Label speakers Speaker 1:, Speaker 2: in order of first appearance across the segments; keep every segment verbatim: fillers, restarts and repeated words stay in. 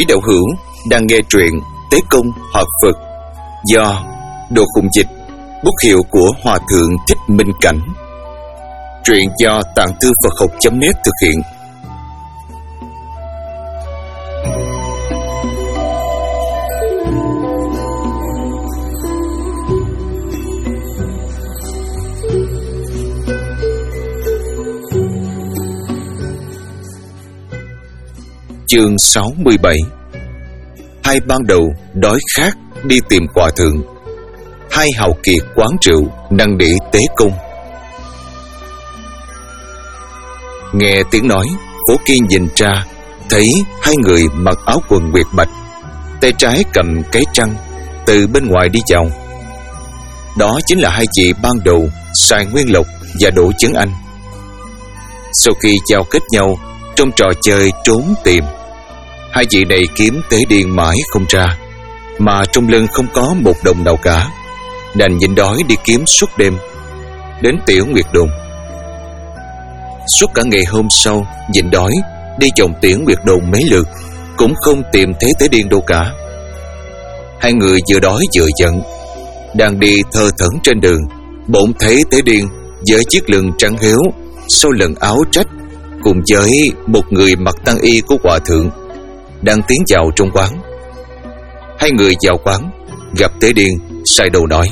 Speaker 1: Quý đạo hữu đang nghe truyện Tế Công Hợp Phật do Đồ Khùng Dịch, bút hiệu của Hòa Thượng Thích Minh Cảnh. Truyện do Tạng Thư Phật Học chấm net thực hiện. Chương sáu mươi bảy. Hai ban đầu đói khát đi tìm hòa thượng, hai hào kiệt quán rượu năn nỉ tế công. Nghe tiếng nói, Phổ Kiên nhìn ra thấy hai người mặc áo quần nguyệt bạch, tay trái cầm cái trăng, từ bên ngoài đi vào. Đó chính là hai chị ban đầu Sài Nguyên Lộc và Đỗ Chấn Anh. Sau khi giao kết nhau trong trò chơi trốn tìm, hai vị này kiếm Tế Điên mãi không ra, mà trong lưng không có một đồng nào cả, đành nhịn đói đi kiếm suốt đêm. Đến Tiểu Nguyệt Đồn, suốt cả ngày hôm sau nhịn đói đi vòng Tiểu Nguyệt Đồn mấy lượt cũng không tìm thấy Tế Điên đâu cả. Hai người vừa đói vừa giận, đang đi thơ thẩn trên đường, bỗng thấy Tế Điên với chiếc lưng trắng héo, sau lần áo trách, cùng với một người mặc tăng y của hòa thượng đang tiến vào trong quán. Hai người vào quán gặp Tế Điên, sai đầu nói: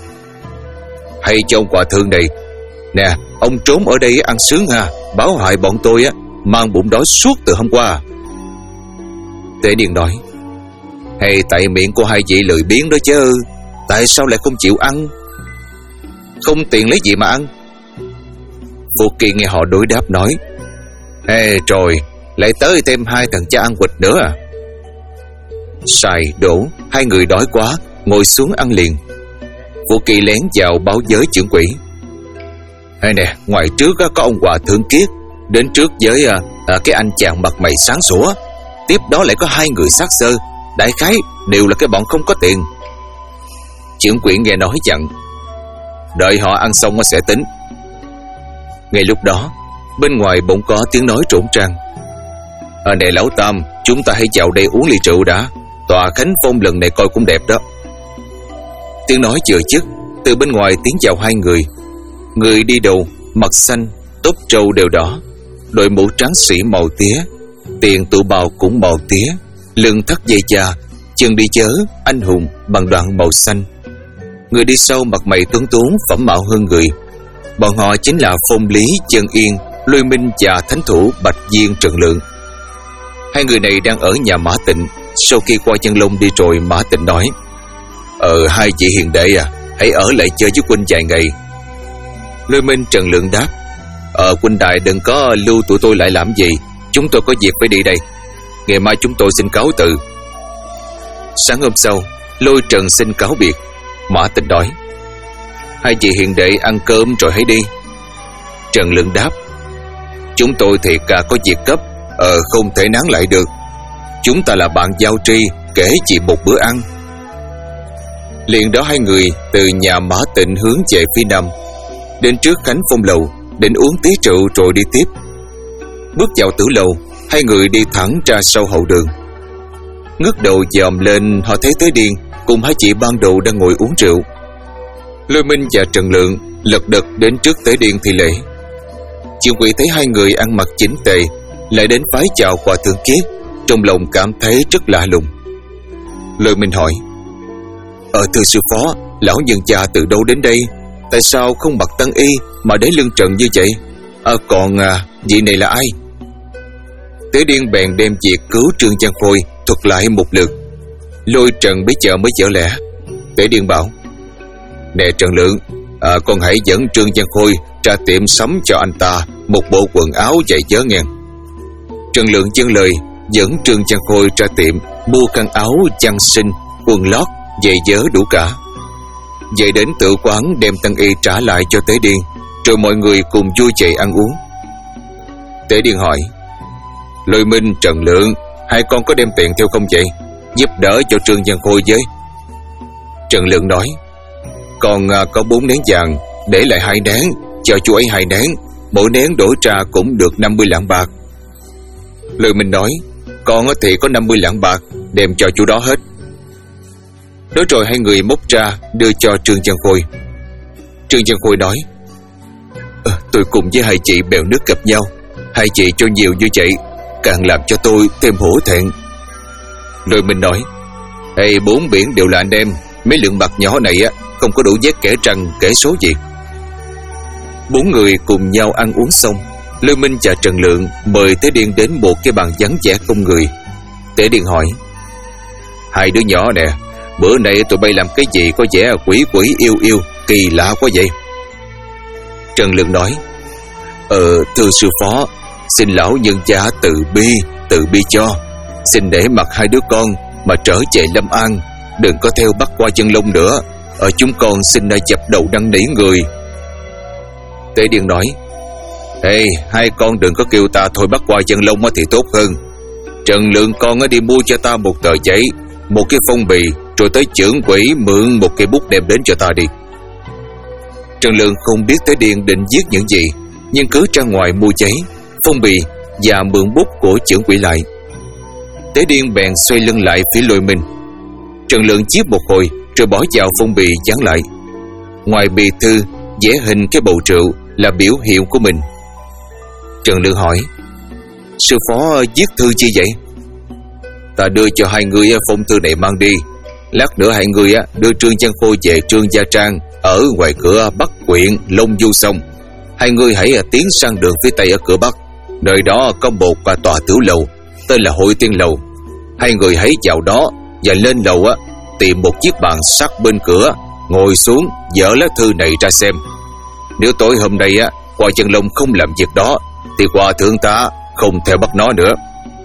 Speaker 1: "Hay cho ông hòa thượng này, nè, ông trốn ở đây ăn sướng ha, báo hại bọn tôi á, mang bụng đói suốt từ hôm qua." Tế Điên nói: "Hay tại miệng của hai vị lười biếng đó chứ, tại sao lại không chịu ăn? Không tiền lấy gì mà ăn?" Vô Kỳ nghe họ đối đáp nói: "Ê trời, lại tới thêm hai thằng cha ăn quỵt nữa à?" Sài, Đỗ, hai người đói quá, ngồi xuống ăn liền. Vô Kỳ lén vào báo với trưởng quỹ: "Hay nè, ngoài trước á, có ông hòa thượng Kiết đến trước với à, à, cái anh chàng mặt mày sáng sủa, tiếp đó lại có hai người xác sơ, đại khái đều là cái bọn không có tiền." Trưởng quỹ nghe nói dặn: "Đợi họ ăn xong nó sẽ tính." Ngay lúc đó, bên ngoài bỗng có tiếng nói trỗn trang: "À, này lão Tam, chúng ta hãy vào đây uống ly rượu đã, tòa Khánh Phong lần này coi cũng đẹp đó." Tiếng nói vừa dứt, từ bên ngoài tiến vào hai người. Người đi đầu mặt xanh, tóc trâu đều đỏ, đội mũ trắng sĩ màu tía, tiền tụ bào cũng màu tía, lưng thắt dây da, chân đi chớ anh hùng bằng đoạn màu xanh. Người đi sau mặt mày tuấn tú, phẩm mạo hơn người. Bọn họ chính là Phong Lý, Chân Yên, Lôi Minh và thánh thủ Bạch Viên Trần Lượng. Hai người này đang ở nhà Mã Tịnh. Sau khi qua Chân Long đi rồi, Mã Tịnh nói: Ờ hai vị hiền đệ à, hãy ở lại chơi với huynh vài ngày." Lôi Minh Trần Lượng đáp: Ờ huynh đại đừng có lưu tụi tôi lại làm gì, chúng tôi có việc phải đi đây, ngày mai chúng tôi xin cáo từ. Sáng hôm sau, Lôi Trần xin cáo biệt. Mã Tịnh nói: "Hai vị hiền đệ ăn cơm rồi hãy đi." Trần Lượng đáp: "Chúng tôi thiệt cả có việc cấp, Ờ không thể nán lại được. Chúng ta là bạn giao tri, kể chỉ một bữa ăn." Liền đó hai người từ nhà Mã Tịnh hướng về phía nam, đến trước Khánh Phong lầu, định uống tí rượu rồi đi tiếp. Bước vào tử lầu, hai người đi thẳng ra sau hậu đường. Ngước đầu dòm lên, họ thấy Tế Điên cùng hai chị ban đầu đang ngồi uống rượu. Lôi Minh và Trần Lượng lật đật đến trước Tế Điên thi lễ. Trưởng quỹ thấy hai người ăn mặc chỉnh tề lại đến phái chào hòa thượng Kiết, trong lòng cảm thấy rất lạ lùng. Lôi Minh hỏi: Ờ thưa sư phó, lão nhân già từ đâu đến đây? Tại sao không mặc tăng y mà để lưng trần như vậy? À, còn à, vị này là ai? Tế Điên bèn đem việc cứu Trương Giang Khôi thuật lại một lượt. Lôi Trần bây giờ mới vỡ lẽ. Tế Điên bảo: Nè Trần Lượng, à, con hãy dẫn Trương Giang Khôi ra tiệm sắm cho anh ta một bộ quần áo dạy chớ nghe. Trần Lượng dâng lời, dẫn Trương Giang Khôi ra tiệm mua khăn áo, chăn sinh, quần lót, giày vớ đủ cả. Về đến tự quán đem tăng y trả lại cho Tế Điên, rồi mọi người cùng vui chạy ăn uống. Tế Điên hỏi: Lôi Minh, Trần Lượng, hai con có đem tiền theo không vậy? Giúp đỡ cho Trương Giang Khôi với. Trần Lượng nói: Còn à, có bốn nén vàng, để lại hai nén, cho chú ấy hai nén, mỗi nén đổi ra cũng được năm mươi lạng bạc. Lôi Minh nói: Con thì có năm mươi lạng bạc, đem cho chú đó hết. Nói rồi hai người móc ra đưa cho Trương Văn Khôi. Trương Văn Khôi nói: à, tôi cùng với hai chị bèo nước gặp nhau, hai chị cho nhiều như vậy càng làm cho tôi thêm hổ thẹn. Lôi Minh nói: Ê, bốn biển đều là anh em, mấy lượng bạc nhỏ này á không có đủ vét kẻ trăng kẻ số gì. Bốn người cùng nhau ăn uống xong, Lôi Minh và Trần Lượng mời Tế Điên đến một cái bàn vắng vẻ không người. Tế Điên hỏi: Hai đứa nhỏ nè, bữa nay tụi bay làm cái gì có vẻ quỷ quỷ yêu yêu, kỳ lạ quá vậy? Trần Lượng nói: Ờ, thưa sư phó, xin lão nhân gia từ bi, từ bi cho. Xin để mặc hai đứa con mà trở về Lâm An, đừng có theo bắt qua chân lông nữa. Ở chúng con xin nơi dập đầu năn nỉ người. Tế Điên nói: Ê, hai con đừng có kêu ta thôi bắt qua chân lông thì tốt hơn. Trần Lượng con đi mua cho ta một tờ giấy, một cái phong bì, rồi tới trưởng quỹ mượn một cây bút đem đến cho ta đi. Trần Lượng không biết Tế Điên định viết những gì, nhưng cứ ra ngoài mua giấy, phong bì và mượn bút của trưởng quỹ lại. Tế Điên bèn xoay lưng lại phía Lôi Minh. Trần Lượng viết một hồi rồi bỏ vào phong bì dán lại. Ngoài bì thư vẽ hình cái bầu rượu là biểu hiệu của mình. Trần Lượng hỏi: Sư phó viết thư chi vậy? Ta đưa cho hai người phong thư này mang đi. Lát nữa hai người đưa Trương Văn Khôi về Trương Gia Trang ở ngoài cửa Bắc huyện Long Du Sông. Hai người hãy tiến sang đường phía tây ở cửa Bắc, nơi đó có một tòa tiểu lầu tên là Hội Tiên Lầu. Hai người hãy vào đó và lên lầu á, tìm một chiếc bàn sắt bên cửa, ngồi xuống dở lá thư này ra xem. Nếu tối hôm nay á Hoa Chân Long không làm việc đó thì Hòa thượng ta không theo bắt nó nữa.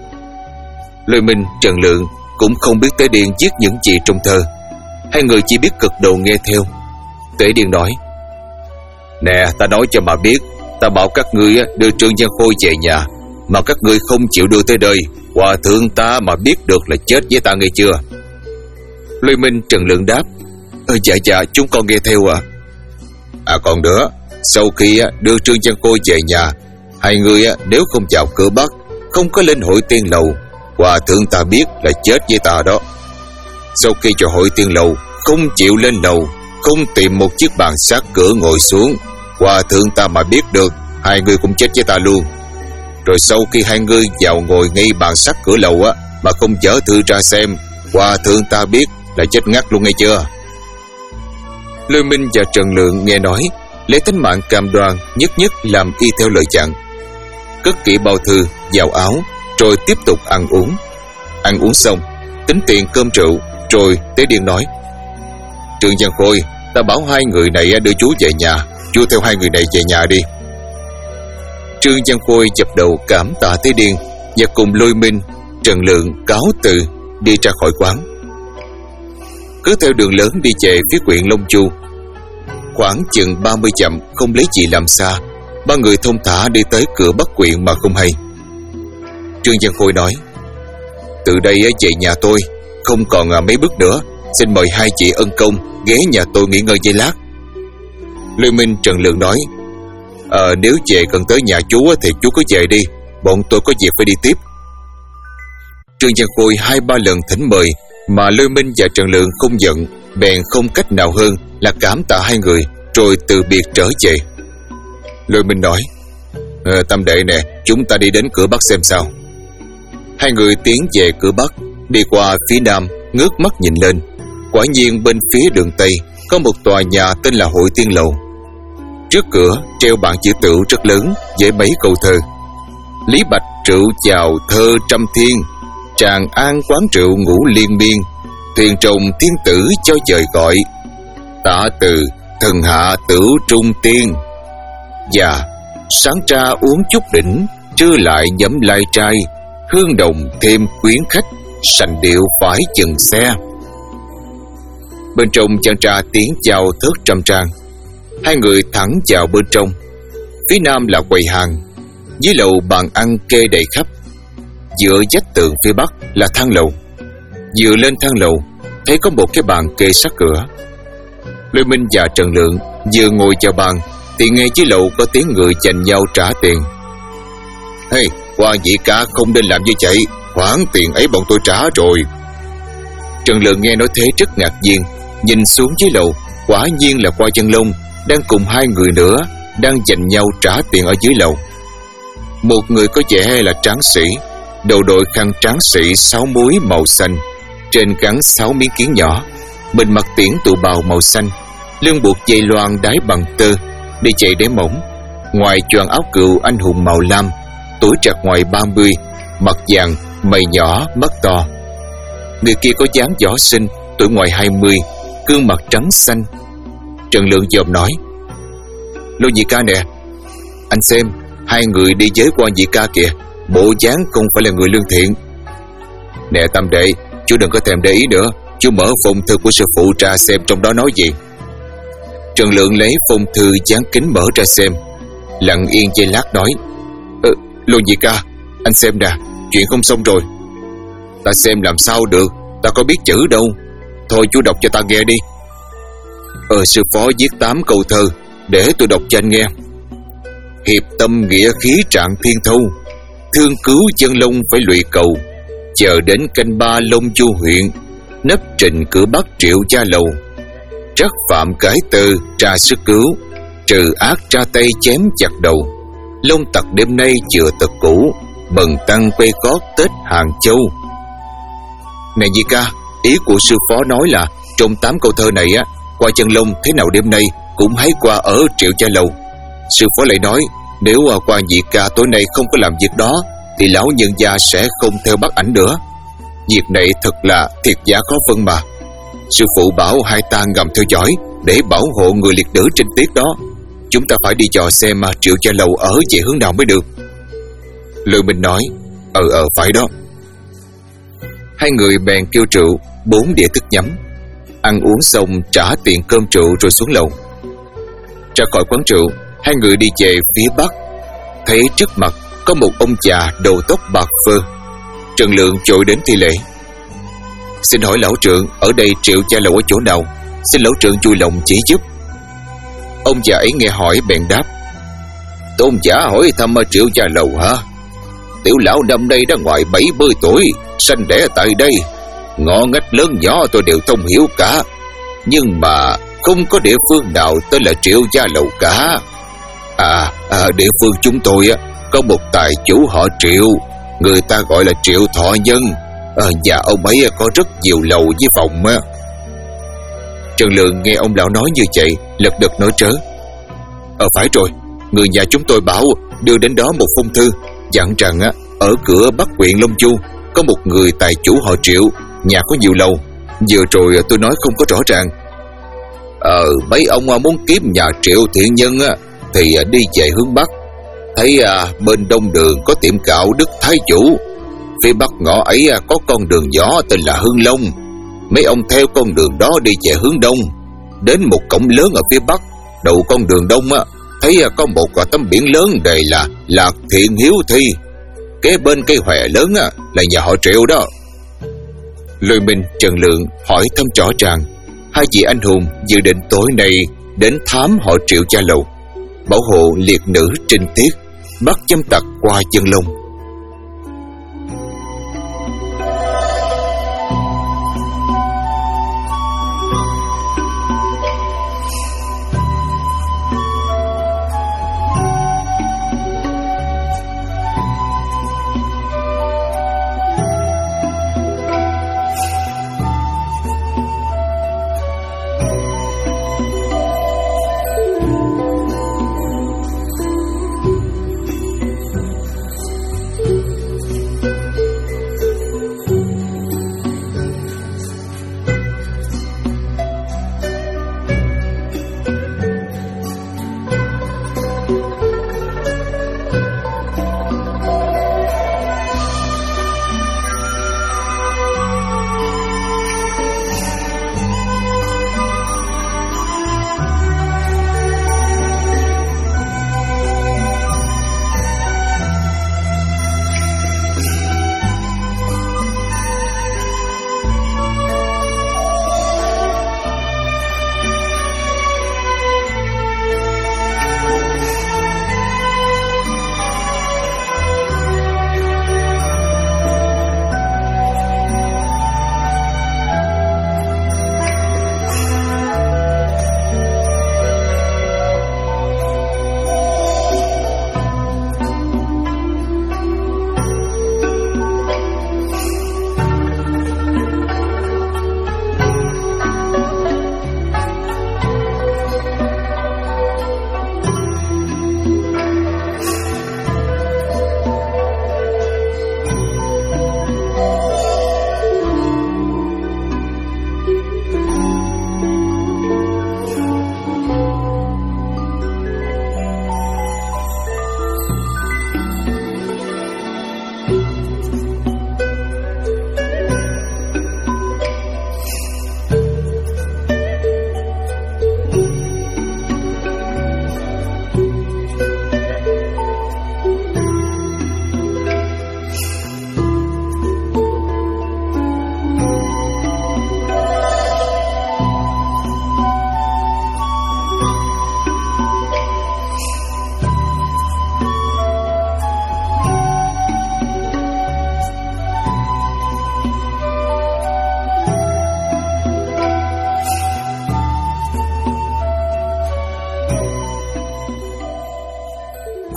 Speaker 1: Lôi Minh, Trần Lượng cũng không biết Tế Điên viết những gì trong thơ. Hai người chỉ biết cực đầu nghe theo. Tế Điên nói: Nè, ta nói cho mà biết, ta bảo các ngươi đưa Trương Văn Khôi về nhà, mà các ngươi không chịu đưa tới đây, Hòa thượng ta mà biết được là chết với ta, nghe chưa? Lôi Minh, Trần Lượng đáp: Ờ, dạ dạ, chúng con nghe theo ạ. À. à còn nữa, sau khi đưa Trương Văn Khôi về nhà, hai người nếu không vào cửa Bắc, không có lên Hội Tiên Lầu, Hòa thượng ta biết là chết với ta đó. Sau khi cho Hội Tiên Lầu không chịu lên lầu, không tìm một chiếc bàn sát cửa ngồi xuống, Hòa thượng ta mà biết được, hai người cũng chết với ta luôn. Rồi sau khi hai người vào ngồi ngay bàn sát cửa lầu á mà không dở thư ra xem, Hòa thượng ta biết là chết ngắt luôn, nghe chưa? Lôi Minh và Trần Lượng nghe nói, lấy tính mạng cam đoan, nhất nhất làm y theo lời dặn. Cất kỹ bao thư vào áo, rồi tiếp tục ăn uống. Ăn uống xong, tính tiền cơm rượu, rồi Tế Điên nói: Trương Văn Khôi, ta bảo hai người này đưa chú về nhà, chú theo hai người này về nhà đi. Trương Văn Khôi dập đầu cảm tạ Tế Điên và cùng Lôi Minh, Trần Lượng cáo từ đi ra khỏi quán. Cứ theo đường lớn đi về phía huyện Long Chu. Khoảng chừng ba mươi dặm, không lấy gì làm xa, ba người thông thả đi tới cửa Bắc huyện mà không hay. Trương Văn Khôi nói: Từ đây về nhà tôi, không còn mấy bước nữa, xin mời hai chị ân công ghé nhà tôi nghỉ ngơi giây lát. Lôi Minh, Trần Lượng nói: à, Nếu về cần tới nhà chú thì chú cứ về đi, bọn tôi có việc phải đi tiếp. Trương Văn Khôi hai ba lần thỉnh mời mà Lôi Minh và Trần Lượng không giận, bèn không cách nào hơn là cảm tạ hai người, rồi từ biệt trở về. Lôi Minh nói: à, Tam đệ nè, chúng ta đi đến cửa Bắc xem sao. Hai người tiến về cửa Bắc, đi qua phía Nam, ngước mắt nhìn lên. Quả nhiên bên phía đường Tây có một tòa nhà tên là Hội Tiên Lầu. Trước cửa treo bảng chữ tửu rất lớn với mấy câu thơ: Lý Bạch rượu chào thơ trăm thiên, Tràng An quán rượu ngủ liên miên, Thuyền trồng thiên tử cho trời gọi, Tạ từ thần hạ tửu trung tiên. Và sáng tra uống chút đỉnh, trưa lại nhấm lai trai, hương đồng thêm quyến khách, sành điệu phải chừng xe. Bên trong chàng trà tiếng chào thớt trăm trang. Hai người thẳng vào bên trong. Phía nam là quầy hàng, dưới lầu bàn ăn kê đầy khắp. Dựa vách tường phía bắc là thang lầu. Vừa lên thang lầu thấy có một cái bàn kê sát cửa. Lôi Minh và Trần Lượng vừa ngồi vào bàn thì nghe dưới lầu có tiếng người giành nhau trả tiền. Hey, quan vị cả không nên làm như vậy, Khoản tiền ấy bọn tôi trả rồi. Trần Lượng nghe nói thế rất ngạc nhiên, nhìn xuống dưới lầu, quả nhiên là Qua Chân Long đang cùng hai người nữa đang giành nhau trả tiền ở dưới lầu. Một người có vẻ là tráng sĩ, đầu đội khăn tráng sĩ sáu múi màu xanh, trên gắn sáu miếng kiến nhỏ, mình mặc tiễn tụ bào màu xanh, lưng buộc dây loan đái bằng tơ, đi chạy đế mỏng, ngoài choàng áo cừu anh hùng màu lam, tuổi trạc ngoài ba mươi, mặt vàng, mày nhỏ, mắt to. Người kia có dáng võ sinh, tuổi ngoài hai mươi, gương mặt trắng xanh. Trần Lượng dòm nói: Lô nhị ca nè, anh xem, hai người đi với Quan nhị ca kìa, bộ dáng không phải là người lương thiện. Nè Tam đệ, chú đừng có thèm để ý nữa, chú mở phong thư của sư phụ ra xem trong đó nói gì. Trần Lượng lấy phong thư dán kính mở ra xem, lặng yên giây lát nói: ờ, Lô nhị ca, anh xem nè, chuyện không xong rồi. Ta xem làm sao được, ta có biết chữ đâu. Thôi chú đọc cho ta nghe đi. Ờ sư phó viết tám câu thơ, để tôi đọc cho anh nghe. Hiệp tâm nghĩa khí trạng thiên thâu, thương cứu dân long phải lụy cầu. Chờ đến canh ba Long Chu huyện, nấp trình cửa Bắc Triệu Gia Lầu. Trắc phạm cái tư tra sức cứu, trừ ác tra tay chém chặt đầu. Long tặc đêm nay chừa tật cũ, bần tăng quay cót Tết Hàng Châu. Này Di ca, ý của sư phó nói là trong tám câu thơ này á, Qua Chân Long thế nào đêm nay cũng hái qua ở Triệu Gia Lầu. Sư phó lại nói, nếu Qua nhị ca tối nay không có làm việc đó thì lão nhân gia sẽ không theo bắt ảnh nữa. Việc này thật là thiệt giả khó phân mà. Sư phụ bảo hai ta ngầm theo dõi để bảo hộ người liệt nữ trên tiết đó. Chúng ta phải đi dò xem Triệu Gia Lầu ở về hướng nào mới được. Lư Minh nói: Ờ ờ phải đó. Hai người bèn kêu rượu, bốn đĩa thức nhắm. Ăn uống xong trả tiền cơm rượu rồi xuống lầu. Ra khỏi quán rượu, hai người đi về phía bắc. Thấy trước mặt có một ông già đầu tóc bạc phơ. Trần Lượng vội đến thi lễ: Xin hỏi lão trượng, ở đây Triệu Gia Lầu ở chỗ nào? Xin lão trượng vui lòng chỉ giúp. Ông già ấy nghe hỏi bèn đáp: Tôn giả hỏi thăm Triệu Gia Lầu hả? Tiểu lão năm nay đã ngoài bảy mươi tuổi, sanh đẻ tại đây, ngõ ngách lớn nhỏ tôi đều thông hiểu cả, nhưng mà không có địa phương nào tên là Triệu Gia Lầu cả. À, à địa phương chúng tôi á có một tài chủ họ Triệu, người ta gọi là Triệu Thọ Nhân. À, nhà ông ấy có rất nhiều lầu với phòng á. Trần Lượng nghe ông lão nói như vậy, lật đật nói trớ: Ờ phải rồi, người nhà chúng tôi bảo đưa đến đó một phong thư, dặn rằng á ở cửa Bắc huyện Long Chu có một người tài chủ họ Triệu, nhà có nhiều lầu. Vừa rồi tôi nói không có rõ ràng. Ờ mấy ông muốn kiếm nhà Triệu thiện nhân á thì đi về hướng Bắc. Thấy à, bên đông đường có tiệm gạo Đức Thái Chủ, phía bắc ngõ ấy à, có con đường nhỏ tên là Hưng Long. Mấy ông theo con đường đó đi về hướng đông, đến một cổng lớn ở phía bắc. Đầu con đường đông á thấy à, có một à, tấm biển lớn đề là Lạc Thiện Hiếu Thi. Kế bên cây hòe lớn á là nhà họ Triệu đó. Lôi Minh, Trần Lượng hỏi thăm rõ ràng. Hai vị anh hùng dự định tối nay đến thám họ Triệu Gia Lầu, bảo hộ liệt nữ trinh tiết, bắt dâm tặc Qua Chân Long.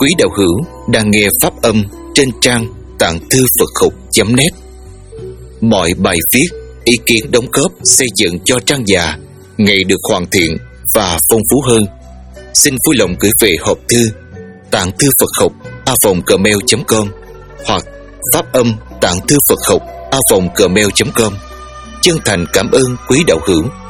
Speaker 1: quý đạo hữu đang nghe pháp âm trên trang tạng thư Phật học chấm net. Mọi bài viết, ý kiến đóng góp xây dựng cho trang già ngày được hoàn thiện và phong phú hơn. Xin vui lòng gửi về hộp thư tạng thư Phật học a vòng gmail chấm com hoặc pháp âm tạng thư Phật học a vòng gmail chấm com. Chân thành cảm ơn quý đạo hữu.